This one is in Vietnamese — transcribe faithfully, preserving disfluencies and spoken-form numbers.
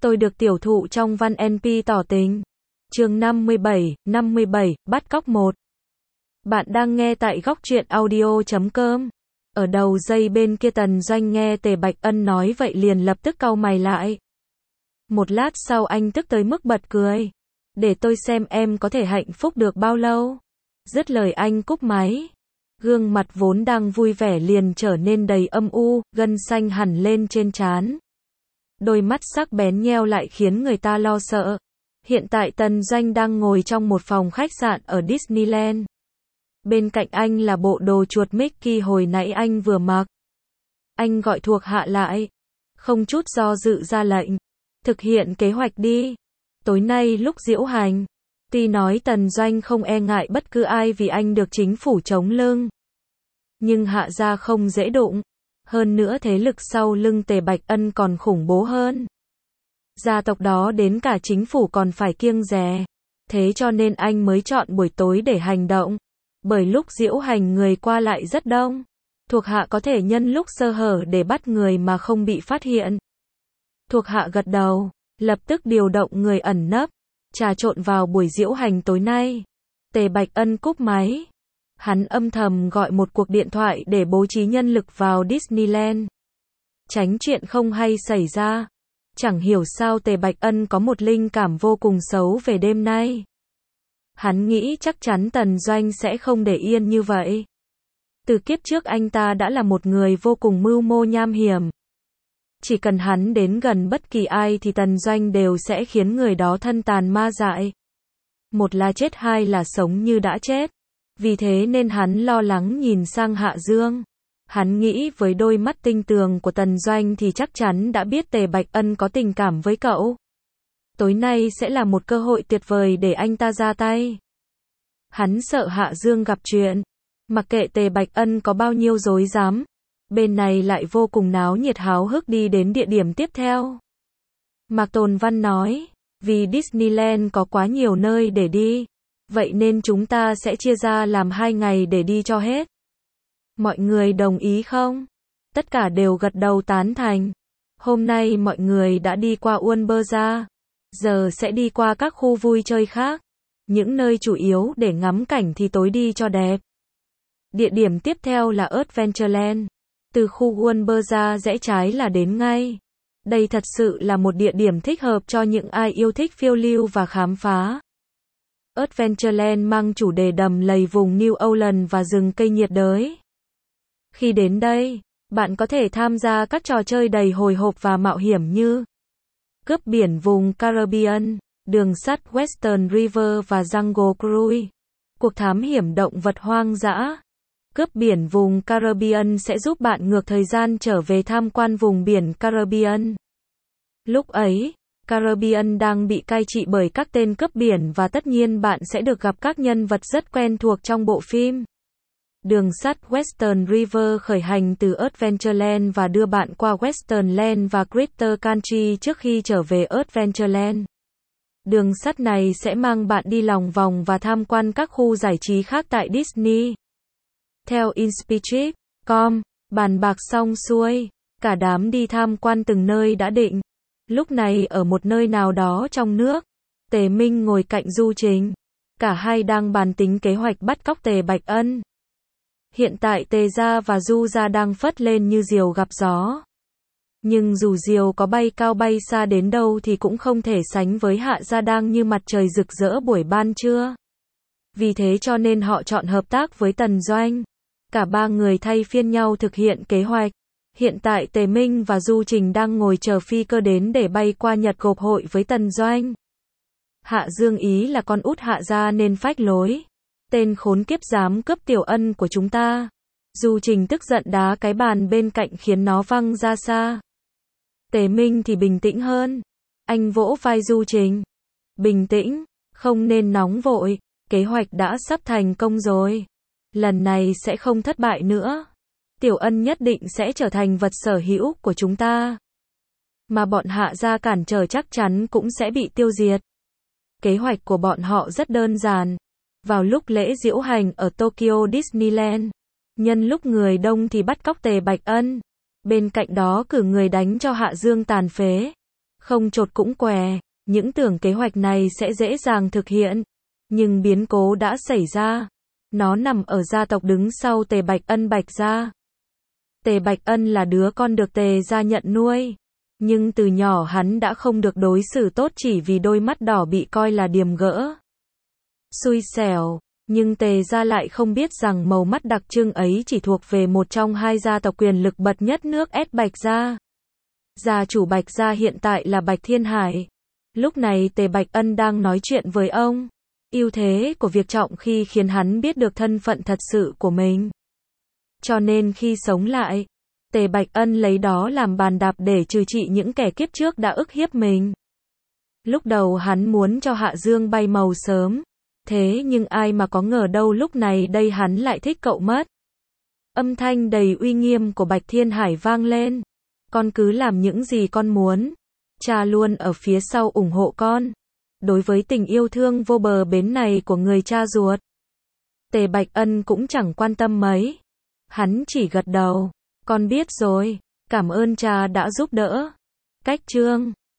Tôi được tiểu thụ trong văn en pê tỏ tình. Chương năm mươi bảy, năm mươi bảy, bắt cóc một. Bạn đang nghe tại góc truyện audio chấm com. Ở đầu dây bên kia Tần Doanh nghe Tề Bạch Ân nói vậy liền lập tức cau mày lại. Một lát sau anh tức tới mức bật cười. Để tôi xem em có thể hạnh phúc được bao lâu. Dứt lời anh cúp máy. Gương mặt vốn đang vui vẻ liền trở nên đầy âm u, gân xanh hẳn lên trên trán. Đôi mắt sắc bén nheo lại khiến người ta lo sợ. Hiện tại Tần Doanh đang ngồi trong một phòng khách sạn ở Disneyland. Bên cạnh anh là bộ đồ chuột Mickey hồi nãy anh vừa mặc. Anh gọi thuộc hạ lại. Không chút do dự ra lệnh. Thực hiện kế hoạch đi. Tối nay lúc diễu hành. Tuy nói Tần Doanh không e ngại bất cứ ai vì anh được chính phủ chống lưng. Nhưng Hạ gia không dễ đụng. Hơn nữa thế lực sau lưng Tề Bạch Ân còn khủng bố hơn. Gia tộc đó đến cả chính phủ còn phải kiêng dè. Thế cho nên anh mới chọn buổi tối để hành động. Bởi lúc diễu hành người qua lại rất đông. Thuộc hạ có thể nhân lúc sơ hở để bắt người mà không bị phát hiện. Thuộc hạ gật đầu, lập tức điều động người ẩn nấp, trà trộn vào buổi diễu hành tối nay. Tề Bạch Ân cúp máy. Hắn âm thầm gọi một cuộc điện thoại để bố trí nhân lực vào Disneyland. Tránh chuyện không hay xảy ra. Chẳng hiểu sao Tề Bạch Ân có một linh cảm vô cùng xấu về đêm nay. Hắn nghĩ chắc chắn Tần Doanh sẽ không để yên như vậy. Từ kiếp trước anh ta đã là một người vô cùng mưu mô nham hiểm. Chỉ cần hắn đến gần bất kỳ ai thì Tần Doanh đều sẽ khiến người đó thân tàn ma dại. Một là chết, hai là sống như đã chết. Vì thế nên hắn lo lắng nhìn sang Hạ Dương. Hắn nghĩ với đôi mắt tinh tường của Tần Doanh thì chắc chắn đã biết Tề Bạch Ân có tình cảm với cậu. Tối nay sẽ là một cơ hội tuyệt vời để anh ta ra tay. Hắn sợ Hạ Dương gặp chuyện. Mặc kệ Tề Bạch Ân có bao nhiêu rối rắm. Bên này lại vô cùng náo nhiệt háo hức đi đến địa điểm tiếp theo. Mạc Tồn Văn nói, vì Disneyland có quá nhiều nơi để đi. Vậy nên chúng ta sẽ chia ra làm hai ngày để đi cho hết. Mọi người đồng ý không? Tất cả đều gật đầu tán thành. Hôm nay mọi người đã đi qua Uôn Bơ Gia. Giờ sẽ đi qua các khu vui chơi khác. Những nơi chủ yếu để ngắm cảnh thì tối đi cho đẹp. Địa điểm tiếp theo là Adventureland. Từ khu Uôn Bơ Gia rẽ trái là đến ngay. Đây thật sự là một địa điểm thích hợp cho những ai yêu thích phiêu lưu và khám phá. Adventureland mang chủ đề đầm lầy vùng New Orleans và rừng cây nhiệt đới. Khi đến đây, bạn có thể tham gia các trò chơi đầy hồi hộp và mạo hiểm như cướp biển vùng Caribbean, đường sắt Western River và Jungle Cruise, cuộc thám hiểm động vật hoang dã. Cướp biển vùng Caribbean sẽ giúp bạn ngược thời gian trở về tham quan vùng biển Caribbean. Lúc ấy, Caribbean đang bị cai trị bởi các tên cướp biển và tất nhiên bạn sẽ được gặp các nhân vật rất quen thuộc trong bộ phim. Đường sắt Western River khởi hành từ Adventureland và đưa bạn qua Western Land và Critter Country trước khi trở về Adventureland. Đường sắt này sẽ mang bạn đi lòng vòng và tham quan các khu giải trí khác tại Disney. Theo Inspitrip chấm com, bàn bạc xong xuôi, cả đám đi tham quan từng nơi đã định. Lúc này ở một nơi nào đó trong nước, Tề Minh ngồi cạnh Du Trình. Cả hai đang bàn tính kế hoạch bắt cóc Tề Bạch Ân. Hiện tại Tề gia và Du gia đang phất lên như diều gặp gió. Nhưng dù diều có bay cao bay xa đến đâu thì cũng không thể sánh với Hạ gia đang như mặt trời rực rỡ buổi ban trưa. Vì thế cho nên họ chọn hợp tác với Tần Doanh. Cả ba người thay phiên nhau thực hiện kế hoạch. Hiện tại Tề Minh và Du Trình đang ngồi chờ phi cơ đến để bay qua Nhật gộp hội với Tần Doanh. Hạ Dương ý là con út Hạ gia nên phách lối. Tên khốn kiếp dám cướp Tiểu Ân của chúng ta. Du Trình tức giận đá cái bàn bên cạnh khiến nó văng ra xa. Tề Minh thì bình tĩnh hơn. Anh vỗ vai Du Trình. Bình tĩnh, không nên nóng vội. Kế hoạch đã sắp thành công rồi. Lần này sẽ không thất bại nữa. Tiểu Ân nhất định sẽ trở thành vật sở hữu của chúng ta. Mà bọn Hạ gia cản trở chắc chắn cũng sẽ bị tiêu diệt. Kế hoạch của bọn họ rất đơn giản. Vào lúc lễ diễu hành ở Tokyo Disneyland, nhân lúc người đông thì bắt cóc Tề Bạch Ân. Bên cạnh đó cử người đánh cho Hạ Dương tàn phế. Không chột cũng què, những tưởng kế hoạch này sẽ dễ dàng thực hiện. Nhưng biến cố đã xảy ra. Nó nằm ở gia tộc đứng sau Tề Bạch Ân Bạch gia. Tề Bạch Ân là đứa con được Tề gia nhận nuôi. Nhưng từ nhỏ hắn đã không được đối xử tốt chỉ vì đôi mắt đỏ bị coi là điềm gỡ. Xui xẻo, nhưng Tề gia lại không biết rằng màu mắt đặc trưng ấy chỉ thuộc về một trong hai gia tộc quyền lực bậc nhất nước S Bạch gia. Gia chủ Bạch gia hiện tại là Bạch Thiên Hải. Lúc này Tề Bạch Ân đang nói chuyện với ông. Ưu thế của việc trọng khi khiến hắn biết được thân phận thật sự của mình. Cho nên khi sống lại, Tề Bạch Ân lấy đó làm bàn đạp để trừ trị những kẻ kiếp trước đã ức hiếp mình. Lúc đầu hắn muốn cho Hạ Dương bay màu sớm. Thế nhưng ai mà có ngờ đâu lúc này đây hắn lại thích cậu mất. Âm thanh đầy uy nghiêm của Bạch Thiên Hải vang lên. Con cứ làm những gì con muốn. Cha luôn ở phía sau ủng hộ con. Đối với tình yêu thương vô bờ bến này của người cha ruột, Tề Bạch Ân cũng chẳng quan tâm mấy. Hắn chỉ gật đầu. Con biết rồi. Cảm ơn cha đã giúp đỡ. Cách chương